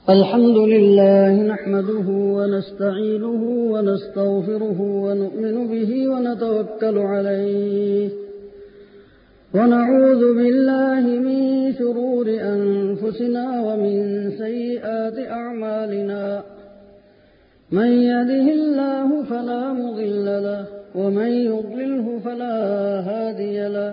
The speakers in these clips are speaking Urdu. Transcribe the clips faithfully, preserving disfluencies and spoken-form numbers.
الحمد لله نحمده ونستعينه ونستغفره ونؤمن به ونتوكل عليه ونعوذ بالله من شرور أنفسنا ومن سيئات أعمالنا من يهده الله فلا مضل له ومن يضلله فلا هادي له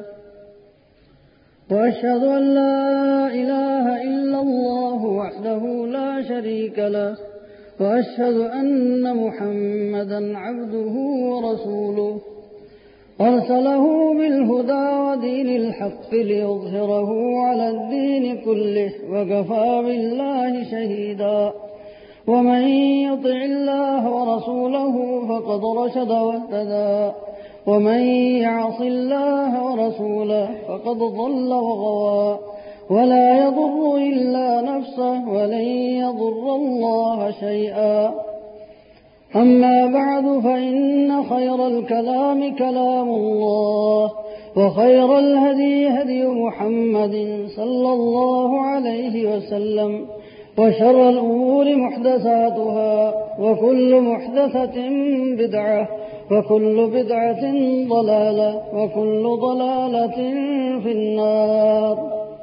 وأشهد أن لا إله إلا الله وحده لا شريك له وأشهد أن محمدا عبده ورسوله أرسله بالهدى ودين الحق ليظهره على الدين كله وكفى بالله شهيدا ومن يطع الله ورسوله فقد رشد واهتدى ومن يعص الله ورسوله فقد ضل وغوى ولا يضر إلا نفسه ولن يضر الله شيئا أما بعد فإن خير الكلام كلام الله وخير الهدي هدي محمد صلى الله عليه وسلم وشر الأمور محدثاتها وكل محدثة بدعة وكل بدعة ضلالة وكل ضلالة في النار.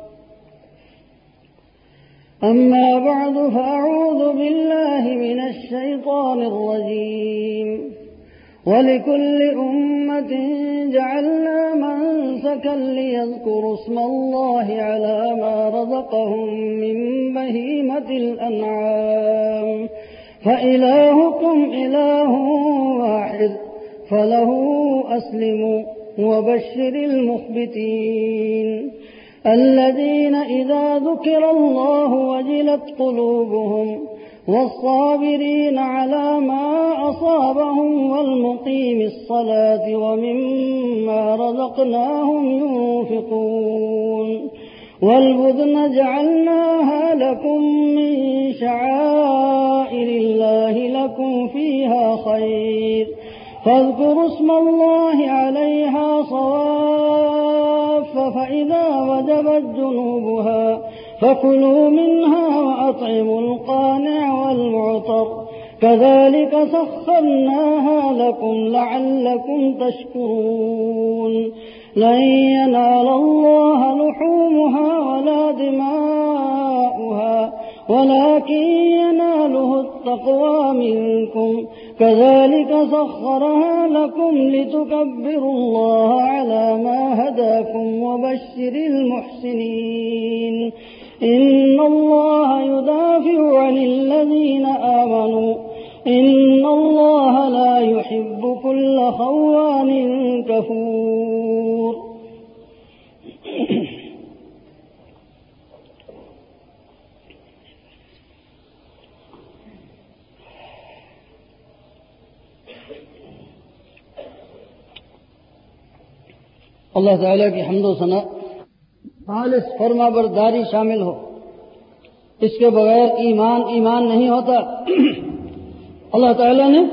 أما بعد فأعوذ بالله من الشيطان الرجيم. ولكل أمة جعلنا منسكا ليذكروا اسم الله على ما رزقهم من بهيمة الأنعام فإلهكم إله واحد فله أسلموا وبشر المخبتين الذين إذا ذكر الله وجلت قلوبهم والصابرين على ما أصابهم والمقيم الصلاة ومما رزقناهم ينفقون والبدن جعلناها لكم من شعائر الله لكم فيها خير فاذكروا اسم الله عليها صواف فإذا وجبت جنوبها فكلوا منها وأطعموا القانع والمعتر كذلك سخرناها لكم لعلكم تشكرون لن ينال الله لحومها ولا دماؤها ولكن يناله التقوى منكم كذلك سخرها لكم لتكبروا الله على ما هداكم وبشر المحسنين إن الله يدافع عن الذين آمنوا إن الله لا يحب كل خوان كفور. اللہ تعالیٰ کی حمد و ثنا خالص فرما برداری شامل ہو. اس کے بغیر ایمان ایمان نہیں ہوتا. اللہ تعالیٰ نے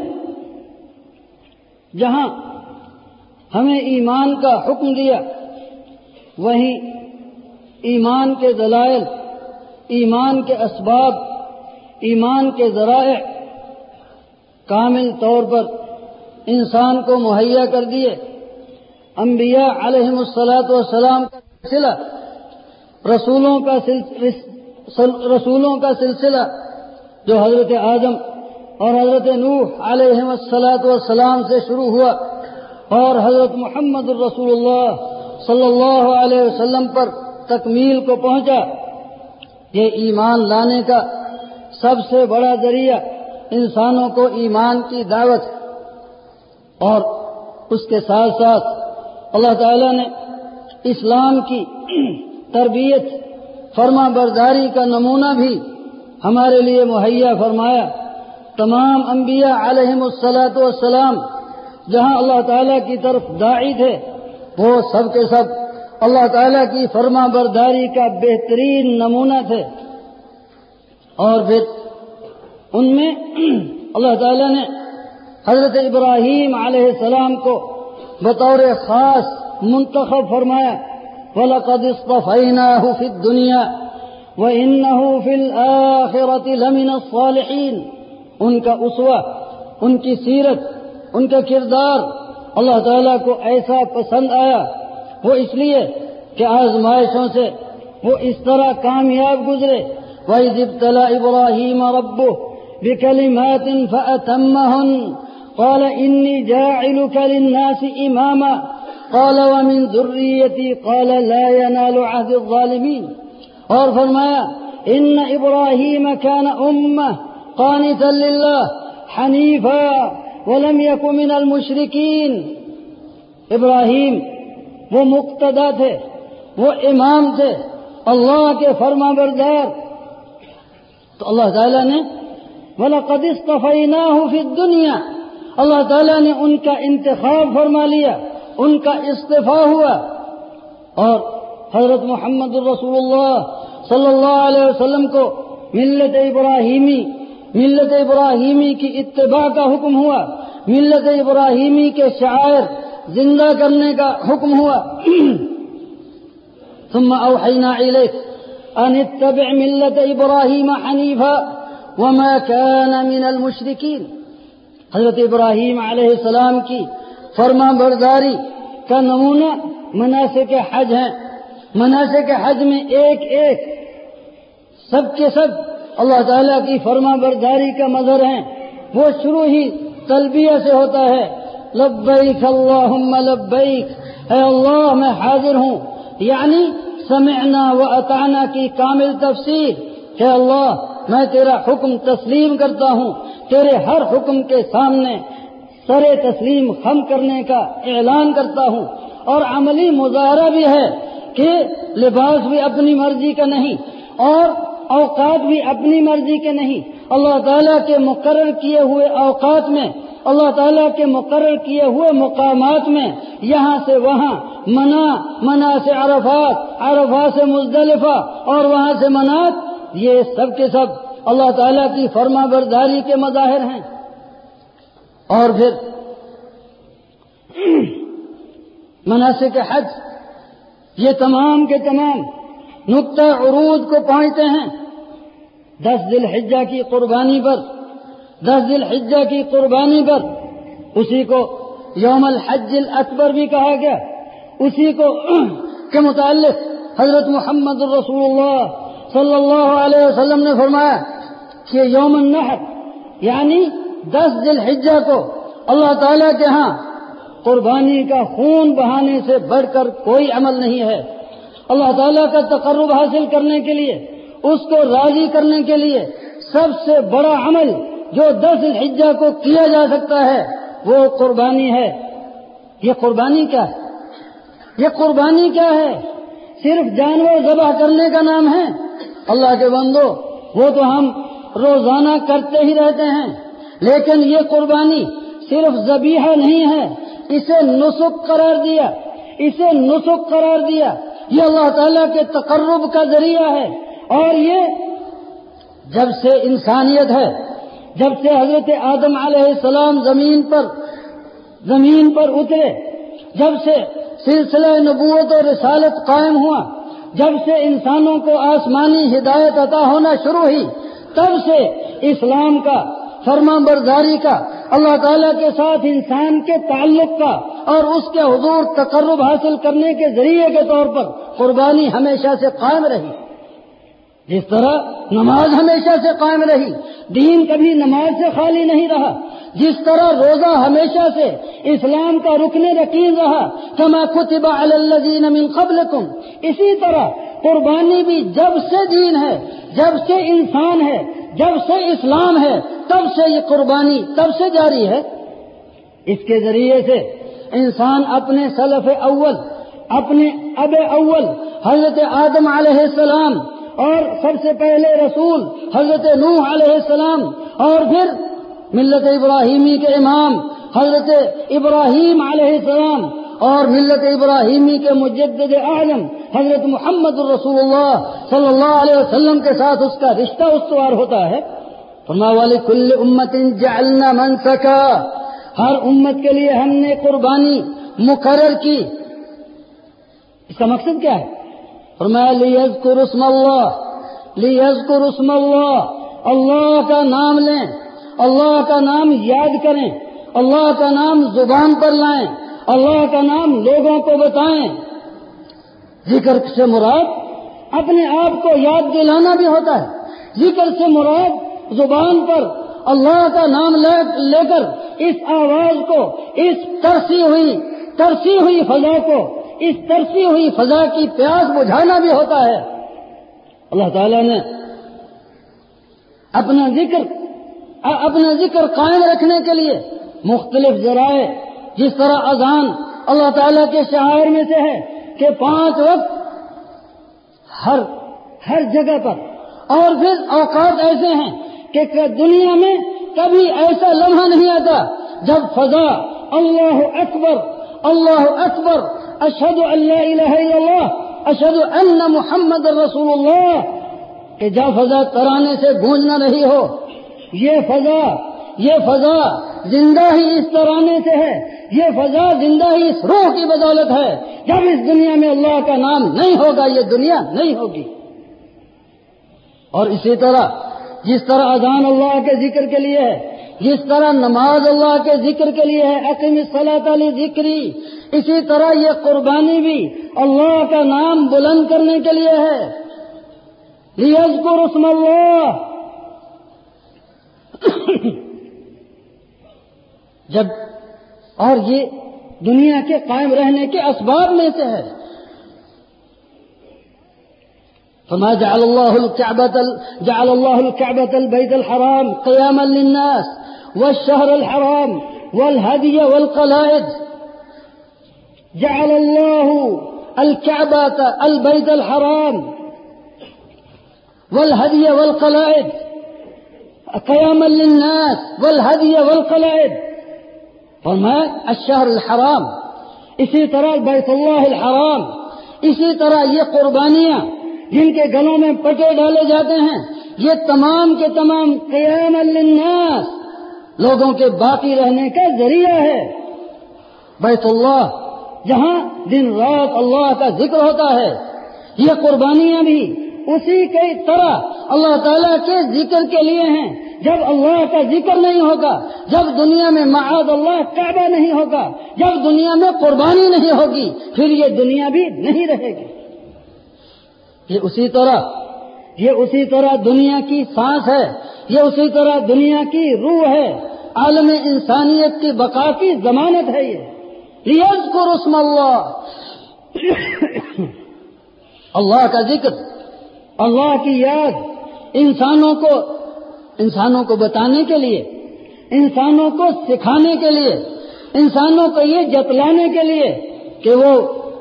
جہاں ہمیں ایمان کا حکم دیا وہیں ایمان کے دلائل، ایمان کے اسباب، ایمان کے ذرائع کامل طور پر انسان کو مہیا کر دیے. انبیاء علیہم الصلاۃ والسلام کا سلسلہ رسولوں کا رسولوں کا سلسلہ جو حضرت آدم اور حضرت نوح علیہم الصلاۃ والسلام سے شروع ہوا اور حضرت محمد الرسول اللہ صلی اللہ علیہ وسلم پر تکمیل کو پہنچا. یہ ایمان لانے کا سب سے بڑا ذریعہ انسانوں کو ایمان کی دعوت اور اس کے ساتھ ساتھ اللہ تعالیٰ نے اسلام کی تربیت فرما برداری کا نمونہ بھی ہمارے لیے مہیا فرمایا. تمام انبیاء علیہم الصلاۃ والسلام جہاں اللہ تعالیٰ کی طرف داعی تھے وہ سب کے سب اللہ تعالیٰ کی فرما برداری کا بہترین نمونہ تھے. اور پھر ان میں اللہ تعالیٰ نے حضرت ابراہیم علیہ السلام کو بطور خاص منتخب فرمایا. وَلَقَدِ اصْطَفَيْنَاهُ فِي الدُّنْيَا وَإِنَّهُ فِي الْآخِرَةِ لَمِنَ الصَّالِحِينَ. ان کا اسوہ، ان کی سیرت، ان کا کردار اللہ تعالیٰ کو ایسا پسند آیا، وہ اس لیے کہ آزمائشوں سے وہ اس طرح کامیاب گزرے. وَإِذِ ابْتَلَىٰ إِبْرَاهِيمَ رَبُّهُ بِكَلِمَاتٍ فَأَتَمَّهُنَّ قَالَ إِنِّي جَاعِلُكَ لِلنَّاسِ إِمَامًا قَالَ وَمِن ذُرِّيَّتِي قَالَ لَا يَنَالُ عَهْدِ الظَّالِمِينَ. اور فرمایا إِنَّ إِبْرَاهِيمَ كَانَ أُمَّةً قَانِتًا لِلَّهِ حَنِيفًا وَلَمْ يَكُن مِّنَ الْمُشْرِكِينَ. ابراہیم وہ مقتدا تھے، وہ امام تھے، اللہ کے فرما بردار. تو اللہ تعالیٰ نے وَلَقَدِ اصْطَفَيْنَاهُ فِي الدُّنْيَا، اللہ تعالیٰ نے ان کا انتخاب فرما لیا، ان کا اصطفیٰ ہوا. اور حضرت محمد الرسول اللہ صلی اللہ علیہ وسلم کو ملت ابراہیمی ملت ابراہیمی کی اتباع کا حکم ہوا، ملت ابراہیمی کے شعائر زندہ کرنے کا حکم ہوا. ثم اوحینا الیک ان اتبع ملت ابراہیم حنیفا وما كان من المشرکین. حضرت ابراہیم علیہ السلام کی فرما برداری کا نمونہ مناسک حج ہیں. مناسک حج میں ایک ایک سب کے سب اللہ تعالیٰ کی فرما برداری کا مظہر ہیں. وہ شروع ہی تلبیہ سے ہوتا ہے، لبیک اللہم لبیک، اے اللہ میں حاضر ہوں، یعنی سمعنا و اطعنا کی کامل تفسیر کہ اللہ میں تیرا حکم تسلیم کرتا ہوں، تیرے ہر حکم کے سامنے سر تسلیم خم کرنے کا اعلان کرتا ہوں. اور عملی مظاہرہ بھی ہے کہ لباس بھی اپنی مرضی کا نہیں اور اوقات بھی اپنی مرضی کے نہیں. اللہ تعالیٰ کے مقرر کیے ہوئے اوقات میں، اللہ تعالیٰ کے مقرر کیے ہوئے مقامات میں، یہاں سے وہاں، منا منا سے عرفات، عرفات سے مزدلفہ اور وہاں سے منات، یہ سب کے سب اللہ تعالیٰ کی فرما برداری کے مظاہر ہیں. اور پھر مناسک حج یہ تمام کے تمام نقطہ عروج کو پہنچتے ہیں دس ذی الحجہ کی قربانی پر. دس ذی الحجہ کی قربانی پر، اسی کو یوم الحج الاکبر بھی کہا گیا. اسی کو کے متعلق حضرت محمد الرسول اللہ صلی اللہ علیہ وسلم نے فرمایا کہ یوم النحر یعنی دس ذی الحجہ کو اللہ تعالیٰ کے ہاں قربانی کا خون بہانے سے بڑھ کر کوئی عمل نہیں ہے. اللہ تعالیٰ کا تقرب حاصل کرنے کے لیے، اس کو راضی کرنے کے لیے سب سے بڑا عمل جو دس ذی الحجہ کو کیا جا سکتا ہے وہ قربانی ہے. یہ قربانی کیا ہے؟ یہ قربانی کیا ہے؟ صرف جانور ذبح کرنے کا نام ہے؟ اللہ کے بندو، وہ تو ہم روزانہ کرتے ہی رہتے ہیں، لیکن یہ قربانی صرف ذبیحہ نہیں ہے، اسے نسک قرار دیا، اسے نسک قرار دیا. یہ اللہ تعالیٰ کے تقرب کا ذریعہ ہے. اور یہ جب سے انسانیت ہے، جب سے حضرت آدم علیہ السلام زمین پر زمین پر اترے، جب سے سلسلہ نبوت و رسالت قائم ہوا، جب سے انسانوں کو آسمانی ہدایت عطا ہونا شروع ہوئی، تب سے اسلام کا، فرما برداری کا، اللہ تعالیٰ کے ساتھ انسان کے تعلق کا اور اس کے حضور تقرب حاصل کرنے کے ذریعے کے طور پر قربانی ہمیشہ سے قائم رہی. جس طرح نماز ہمیشہ سے قائم رہی، دین کبھی نماز سے خالی نہیں رہا، جس طرح روزہ ہمیشہ سے اسلام کا رکن رکین رہا، کما کتب علی الذین من قبلکم، اسی طرح قربانی بھی جب سے دین ہے، جب سے انسان ہے، جب سے اسلام ہے، تب سے یہ قربانی تب سے جاری ہے. اس کے ذریعے سے انسان اپنے سلف اول، اپنے اب اول حضرت آدم علیہ السلام، اور سب سے پہلے رسول حضرت نوح علیہ السلام، اور پھر ملت ابراہیمی کے امام حضرت ابراہیم علیہ السلام، اور ملت ابراہیمی کے مجدد اعظم حضرت محمد الرسول اللہ صلی اللہ علیہ وسلم کے ساتھ اس کا رشتہ استوار ہوتا ہے. فرمایا وَلِكُلِّ أُمَّةٍ جَعَلْنَا مَنسَكًا، ہر امت کے لیے ہم نے قربانی مقرر کی. اس کا مقصد کیا ہے؟ فرمایا لِيَذْكُرُوا اسْمَ اللَّهِ لیذکر اسم اللہ، اللہ کا نام لیں، اللہ کا نام یاد کریں، اللہ کا نام زبان پر لائیں، اللہ کا نام لوگوں کو بتائیں۔ ذکر سے مراد اپنے آپ کو یاد دلانا بھی ہوتا ہے، ذکر سے مراد زبان پر اللہ کا نام لے کر اس آواز کو، اس ترسی ہوئی ترسی ہوئی فضا کو، اس ترسی ہوئی فضا کی پیاس بجھانا بھی ہوتا ہے۔ اللہ تعالیٰ نے اپنا ذکر اپنا ذکر قائم رکھنے کے لیے مختلف ذرائع، جس طرح اذان اللہ تعالیٰ کے شعائر میں سے ہے کہ پانچ وقت ہر ہر جگہ پر، اور پھر اوقات ایسے ہیں کہ دنیا میں کبھی ایسا لمحہ نہیں آتا جب فضا اللہ اکبر اللہ اکبر اشہد ان لا الہ الا اللہ اشہد ان محمد رسول اللہ کہ جب فضا ترانے سے گونج نہ رہی ہو۔ یہ فضا یہ فضا زندہ ہی اس ترانے سے ہے، یہ فضا زندہ ہی اس روح کی بدولت ہے۔ جب اس دنیا میں اللہ کا نام نہیں ہوگا یہ دنیا نہیں ہوگی۔ اور اسی طرح جس طرح اذان اللہ کے ذکر کے لیے ہے، جس طرح نماز اللہ کے ذکر کے لیے ہے، اقم الصلاۃ لذکری، اسی طرح یہ قربانی بھی اللہ کا نام بلند کرنے کے لیے ہے۔ لیذکر اسم اللہ، جب اور یہ دنیا کے قائم رہنے کے اسباب میں سے ہے۔ فما جعل الله الكعبة جعل الله الكعبة البيت الحرام قياما للناس والشهر الحرام والهدي والقلائد، جعل الله الكعبة البيت الحرام والهدي والقلائد قياما للناس والهدي والقلائد، فرمایا الشهر الحرام، اسی طرح بیت اللہ الحرام، اسی طرح یہ قربانیاں جن کے گلوں میں پٹے ڈالے جاتے ہیں، یہ تمام کے تمام قیام للناس، لوگوں کے باقی رہنے کا ذریعہ ہے۔ بیت اللہ جہاں دن رات اللہ کا ذکر ہوتا ہے، یہ قربانیاں بھی اسی کی طرح اللہ تعالیٰ کے ذکر کے لیے ہیں۔ جب اللہ کا ذکر نہیں ہوگا، جب دنیا میں معاذ اللہ کعبہ نہیں ہوگا، جب دنیا میں قربانی نہیں ہوگی، پھر یہ دنیا بھی نہیں رہے گی۔ یہ اسی طرح یہ اسی طرح دنیا کی سانس ہے، یہ اسی طرح دنیا کی روح ہے، عالم انسانیت کی بقا کی ضمانت ہے۔ یہ لیذکر اسم اللہ، اللہ کا ذکر، اللہ کی یاد انسانوں کو انسانوں کو بتانے کے لیے، انسانوں کو سکھانے کے لیے، انسانوں کو یہ جتلانے کے لیے کہ وہ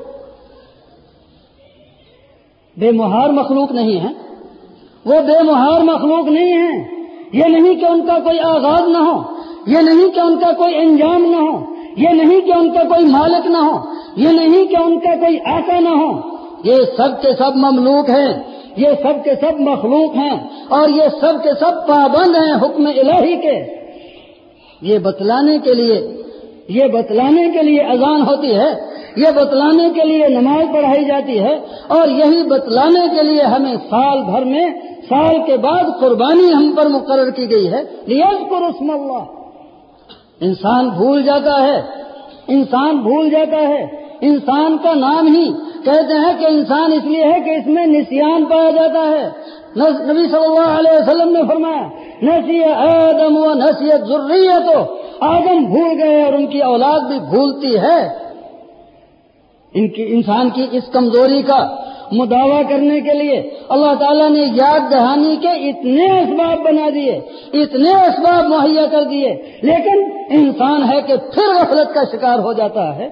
بے مہار مخلوق نہیں ہے، وہ بے مہار مخلوق نہیں ہے۔ یہ نہیں کہ ان کا کوئی آغاز نہ ہو، یہ نہیں کہ ان کا کوئی انجام نہ ہو، یہ نہیں کہ ان کا کوئی مالک نہ ہو، یہ نہیں کہ ان کا کوئی آقا نہ ہو، یہ سب کے سب مملوک ہیں، یہ سب کے سب مخلوق ہیں، اور یہ سب کے سب پابند ہیں حکم الہی کے۔ یہ بتلانے کے لیے یہ بتلانے کے لیے اذان ہوتی ہے، یہ بتلانے کے لیے نماز پڑھائی جاتی ہے، اور یہی بتلانے کے لیے ہمیں سال بھر میں سال کے بعد قربانی ہم پر مقرر کی گئی ہے۔ لیذکر اسم اللہ، انسان بھول جاتا ہے انسان بھول جاتا ہے انسان کا نام ہی کہتے ہیں کہ انسان اس لیے ہے کہ اس میں نسیان پایا جاتا ہے۔ نبی صلی اللہ علیہ وسلم نے فرمایا نسی آدم و نسیت ذریت، آدم بھول گئے اور ان کی اولاد بھی بھولتی ہے۔ ان کی انسان کی اس کمزوری کا مداوع کرنے کے لیے اللہ تعالیٰ نے یاد دہانی کے اتنے اسباب بنا دیے، اتنے اسباب مہیا کر دیے، لیکن انسان ہے کہ پھر غفلت کا شکار ہو جاتا ہے۔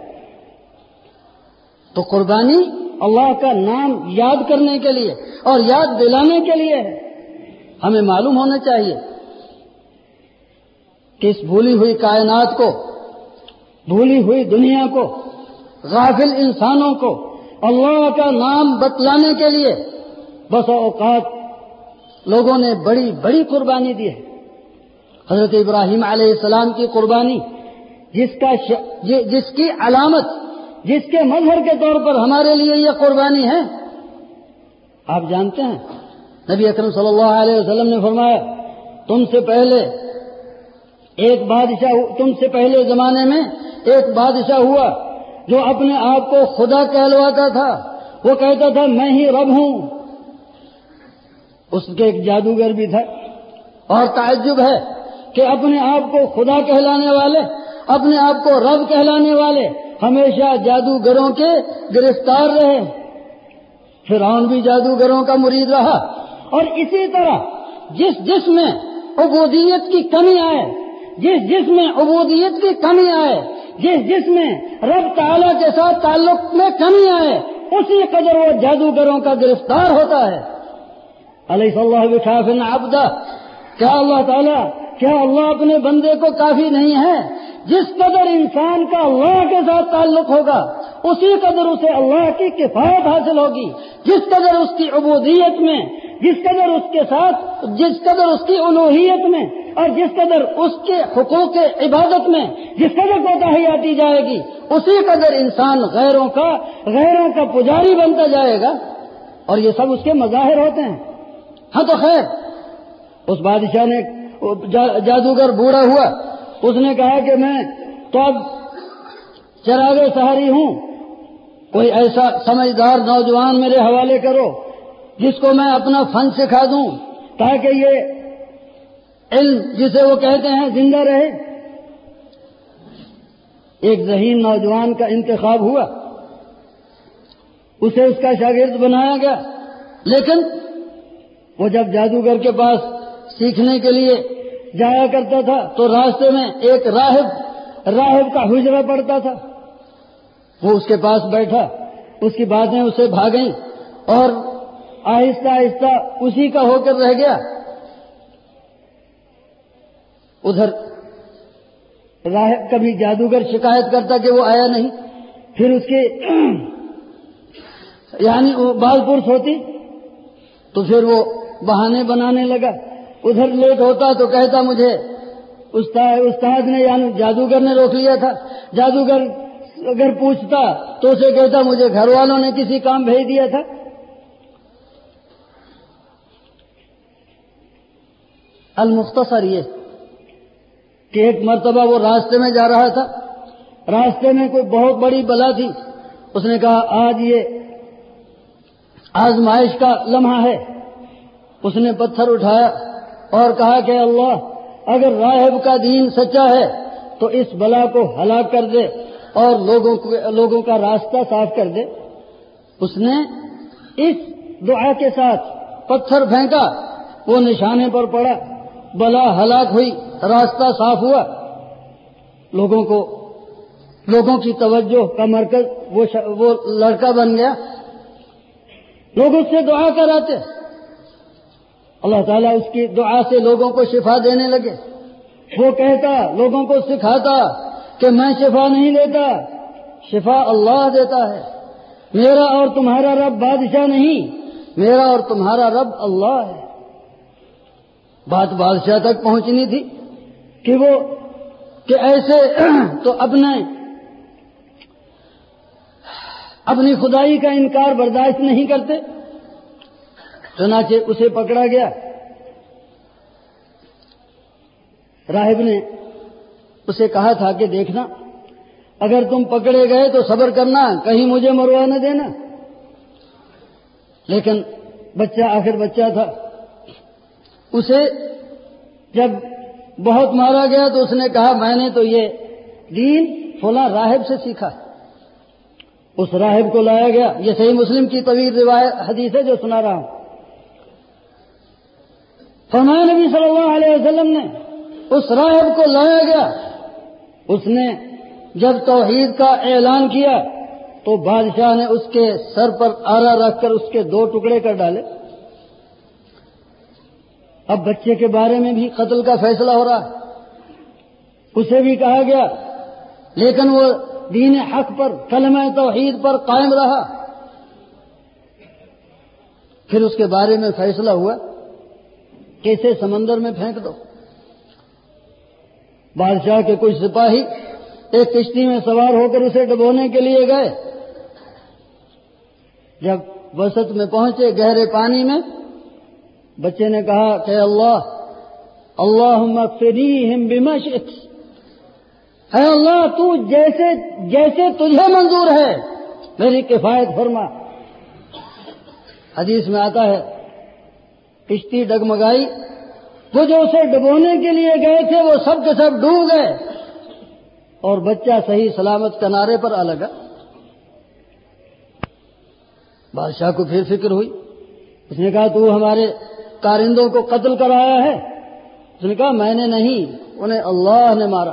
تو قربانی اللہ کا نام یاد کرنے کے لیے اور یاد دلانے کے لیے ہے۔ ہمیں معلوم ہونا چاہیے کہ اس بھولی ہوئی کائنات کو، بھولی ہوئی دنیا کو، غافل انسانوں کو اللہ کا نام بتلانے کے لیے بس اوقات لوگوں نے بڑی بڑی قربانی دی ہے۔ حضرت ابراہیم علیہ السلام کی قربانی، جس کا ش... جس کی علامت، جس کے مظہر کے طور پر ہمارے لیے یہ قربانی ہے، آپ جانتے ہیں نبی اکرم صلی اللہ علیہ وسلم نے فرمایا تم سے پہلے ایک بادشاہ تم سے پہلے زمانے میں ایک بادشاہ ہوا جو اپنے آپ کو خدا کہلواتا تھا. وہ کہتا تھا میں ہی رب ہوں. اس کے ایک جادوگر بھی تھا. اور تعجب ہے کہ اپنے آپ کو خدا کہلانے والے, اپنے آپ کو رب کہلانے والے ہمیشہ جادوگروں کے گرفتار رہے. فرعون بھی جادوگروں کا مرید رہا. اور اسی طرح جس جس میں عبودیت کی کمی آئے, جس جس میں عبودیت کی کمی آئے, جس جس میں رب تعالیٰ کے ساتھ تعلق میں کمی آئے, اسی قدر وہ جادوگروں کا گرفتار ہوتا ہے. الیس اللہ بکاف عبدہ, کیا اللہ تعالیٰ کیا اللہ اپنے بندے کو کافی نہیں ہے؟ جس قدر انسان کا اللہ کے ساتھ تعلق ہوگا اسی قدر اسے اللہ کی کفایت حاصل ہوگی. جس قدر اس کی عبودیت میں, جس قدر اس کے ساتھ جس قدر اس کی الوہیت میں, اور جس قدر اس کے حقوق عبادت میں جس قدر کوتاہی آتی جائے گی, اسی قدر انسان غیروں کا غیروں کا پجاری بنتا جائے گا. اور یہ سب اس کے مظاہر ہوتے ہیں. ہاں تو خیر, اس بادشاہ نے جادوگر بوڑھا ہوا, اس نے کہا کہ میں تو اب چراغ سحری ہوں, کوئی ایسا سمجھدار نوجوان میرے حوالے کرو جس کو میں اپنا فن سکھا دوں تاکہ یہ علم جسے وہ کہتے ہیں زندہ رہے. ایک ذہین نوجوان کا انتخاب ہوا, اسے اس کا شاگرد بنایا گیا. لیکن وہ جب جادوگر کے پاس سیکھنے کے لیے جایا کرتا تھا تو راستے میں ایک راہب راہب کا حجرہ پڑتا تھا. وہ اس کے پاس بیٹھا, اس کی باتیں اسے بھاگئیں اور آہستہ آہستہ اسی کا ہو کر رہ گیا. ادھر راہب کبھی جادوگر شکایت کرتا کہ وہ آیا نہیں, پھر اس کے یعنی وہ بال پرس ہوتی تو پھر وہ بہانے بنانے لگا. ادھر لیٹ ہوتا تو کہتا مجھے استاد استاد نے یعنی جادوگر نے روک لیا تھا. جادوگر اگر پوچھتا تو اسے کہتا مجھے گھر والوں نے کسی کام بھیج دیا تھا. المختصر یہ کہ ایک مرتبہ وہ راستے میں جا رہا تھا, راستے میں کوئی بہت بڑی بلا تھی. اس نے کہا آج یہ آزمائش کا لمحہ ہے. اس نے پتھر اٹھایا اور کہا کہ اللہ اگر راہب کا دین سچا ہے تو اس بلا کو ہلاک کر دے اور لوگوں کو لوگوں کا راستہ صاف کر دے. اس نے اس دعا کے ساتھ پتھر پھینکا, وہ نشانے پر پڑا, بلا ہلاک ہوئی, راستہ صاف ہوا. لوگوں کو لوگوں کی توجہ کا مرکز وہ وہ لڑکا بن گیا. لوگ اس سے دعا کراتے, اللہ تعالیٰ اس کی دعا سے لوگوں کو شفا دینے لگے. وہ کہتا, لوگوں کو سکھاتا کہ میں شفا نہیں دیتا, شفا اللہ دیتا ہے. میرا اور تمہارا رب بادشاہ نہیں, میرا اور تمہارا رب اللہ ہے. بات بادشاہ تک پہنچنی تھی کہ وہ کہ ایسے تو اپنے اپنی خدائی کا انکار برداشت نہیں کرتے. چنانچہ اسے پکڑا گیا. راہب نے اسے کہا تھا کہ دیکھنا اگر تم پکڑے گئے تو صبر کرنا, کہیں مجھے مروا نہ دینا. لیکن بچہ آخر بچہ تھا. اسے جب بہت مارا گیا تو اس نے کہا میں نے تو یہ دین فلاں راہب سے سیکھا. اس راہب کو لایا گیا. یہ صحیح مسلم کی طویل روایت حدیث ہے جو سنا رہا ہوں. فرمایا نبی صلی اللہ علیہ وسلم نے اس راہب کو لایا گیا. اس نے جب توحید کا اعلان کیا تو بادشاہ نے اس کے سر پر آرا رکھ کر اس کے دو ٹکڑے کر ڈالے. اب بچے کے بارے میں بھی قتل کا فیصلہ ہو رہا. اسے بھی کہا گیا لیکن وہ دین حق پر کلمہ توحید پر قائم رہا. پھر اس کے بارے میں فیصلہ ہوا کہ اسے سمندر میں پھینک دو. بادشاہ کے کچھ سپاہی ایک کشتی میں سوار ہو کر اسے ڈبونے کے لیے گئے. جب وسط میں پہنچے گہرے پانی میں بچے نے کہا کہ اللہ اللہم اکفنیہم بما شئت، اے اللہ تو جیسے جیسے تجھے منظور ہے میری کفایت فرما۔ حدیث میں آتا ہے کشتی ڈگمگائی، وہ جو اسے ڈبونے کے لیے گئے تھے وہ سب کے سب ڈوب گئے اور بچہ صحیح سلامت کنارے پر آ لگا۔ بادشاہ کو پھر فکر ہوئی، اس نے کہا تو ہمارے کارندوں کو قتل کرایا ہے؟ اس نے کہا میں نے نہیں، انہیں اللہ نے مارا۔